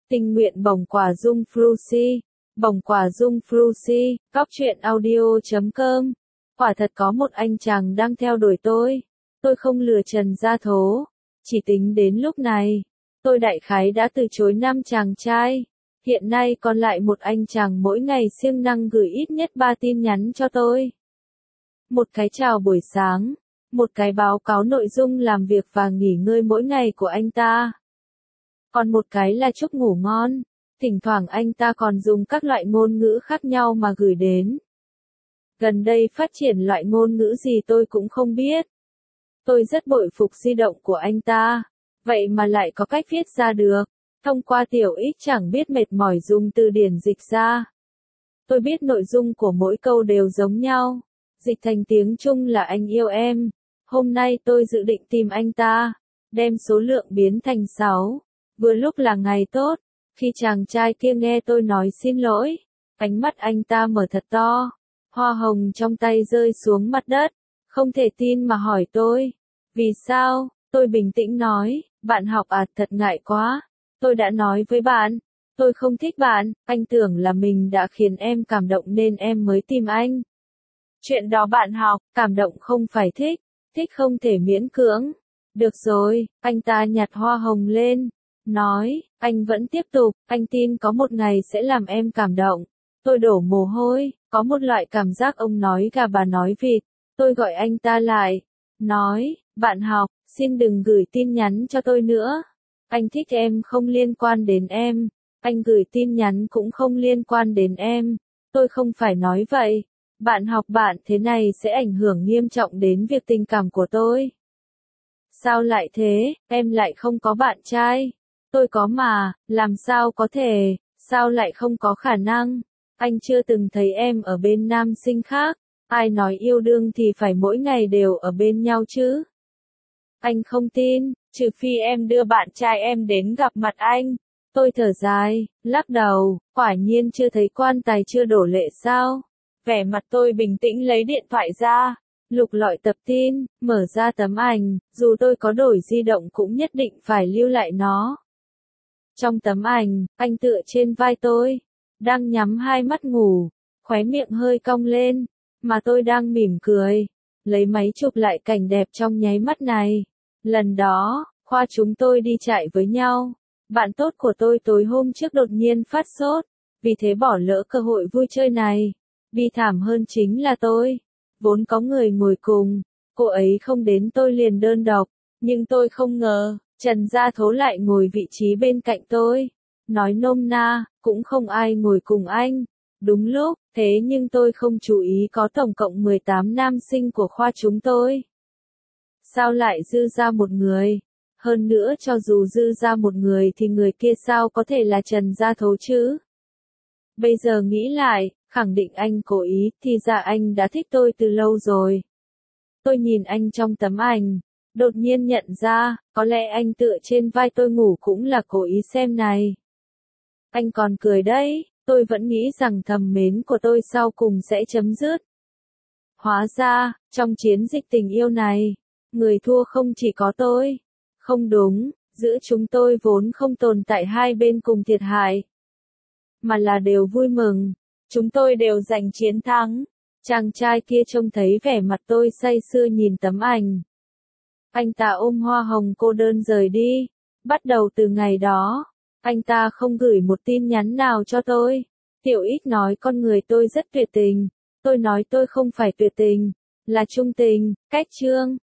Tình nguyện bồng quả dung Frushi, bồng quả dung Frushi, cóc truyện audio.com. Quả thật có một anh chàng đang theo đuổi tôi không lừa Trần Gia Thố. Chỉ tính đến lúc này, tôi đại khái đã từ chối 5 chàng trai. Hiện nay còn lại một anh chàng mỗi ngày siêng năng gửi ít nhất 3 tin nhắn cho tôi. Một cái chào buổi sáng, một cái báo cáo nội dung làm việc và nghỉ ngơi mỗi ngày của anh ta. Còn một cái là chúc ngủ ngon, thỉnh thoảng anh ta còn dùng các loại ngôn ngữ khác nhau mà gửi đến. Gần đây phát triển loại ngôn ngữ gì tôi cũng không biết. Tôi rất bội phục di động của anh ta, vậy mà lại có cách viết ra được. Thông qua tiểu X chẳng biết mệt mỏi dùng từ điển dịch ra. Tôi biết nội dung của mỗi câu đều giống nhau. Dịch thành tiếng Trung là anh yêu em. Hôm nay tôi dự định tìm anh ta, đem số lượng biến thành 6. Vừa lúc là ngày tốt, khi chàng trai kia nghe tôi nói xin lỗi, ánh mắt anh ta mở thật to, hoa hồng trong tay rơi xuống mặt đất, không thể tin mà hỏi tôi. Vì sao? Tôi bình tĩnh nói, bạn học à, thật ngại quá. Tôi đã nói với bạn, tôi không thích bạn, anh tưởng là mình đã khiến em cảm động nên em mới tìm anh. Chuyện đó bạn học, cảm động không phải thích không thể miễn cưỡng. Được rồi, anh ta nhặt hoa hồng lên, nói, anh vẫn tiếp tục, anh tin có một ngày sẽ làm em cảm động. Tôi đổ mồ hôi, có một loại cảm giác ông nói gà bà nói vịt. Tôi gọi anh ta lại, nói, bạn học, xin đừng gửi tin nhắn cho tôi nữa. Anh thích em không liên quan đến em, anh gửi tin nhắn cũng không liên quan đến em. Tôi không phải nói vậy. Bạn học bạn thế này sẽ ảnh hưởng nghiêm trọng đến việc tình cảm của tôi. Sao lại thế, em lại không có bạn trai? Tôi có mà, làm sao có thể, sao lại không có khả năng? Anh chưa từng thấy em ở bên nam sinh khác, ai nói yêu đương thì phải mỗi ngày đều ở bên nhau chứ? Anh không tin, trừ phi em đưa bạn trai em đến gặp mặt anh. Tôi thở dài, lắc đầu, quả nhiên chưa thấy quan tài chưa đổ lệ sao? Vẻ mặt tôi bình tĩnh lấy điện thoại ra, lục lọi tập tin, mở ra tấm ảnh, dù tôi có đổi di động cũng nhất định phải lưu lại nó. Trong tấm ảnh, anh tựa trên vai tôi, đang nhắm hai mắt ngủ, khóe miệng hơi cong lên, mà tôi đang mỉm cười, lấy máy chụp lại cảnh đẹp trong nháy mắt này. Lần đó, khoa chúng tôi đi chạy với nhau, bạn tốt của tôi tối hôm trước đột nhiên phát sốt, vì thế bỏ lỡ cơ hội vui chơi này. Bi thảm hơn chính là tôi, vốn có người ngồi cùng, cô ấy không đến tôi liền đơn độc, nhưng tôi không ngờ, Trần Gia Thố lại ngồi vị trí bên cạnh tôi. Nói nôm na, cũng không ai ngồi cùng anh. Đúng lúc, thế nhưng tôi không chú ý có tổng cộng 18 nam sinh của khoa chúng tôi. Sao lại dư ra một người? Hơn nữa cho dù dư ra một người thì người kia sao có thể là Trần Gia Thố chứ? Bây giờ nghĩ lại, khẳng định anh cố ý, thì ra anh đã thích tôi từ lâu rồi. Tôi nhìn anh trong tấm ảnh, đột nhiên nhận ra, có lẽ anh tựa trên vai tôi ngủ cũng là cố ý xem này. Anh còn cười đấy, tôi vẫn nghĩ rằng thầm mến của tôi sau cùng sẽ chấm dứt. Hóa ra, trong chiến dịch tình yêu này, người thua không chỉ có tôi. Không đúng, giữa chúng tôi vốn không tồn tại hai bên cùng thiệt hại, mà là đều vui mừng. Chúng tôi đều giành chiến thắng. Chàng trai kia trông thấy vẻ mặt tôi say sưa nhìn tấm ảnh. Anh ta ôm hoa hồng cô đơn rời đi. Bắt đầu từ ngày đó, anh ta không gửi một tin nhắn nào cho tôi. Tiểu X nói con người tôi rất tuyệt tình. Tôi nói tôi không phải tuyệt tình, là trung tình. Cách chương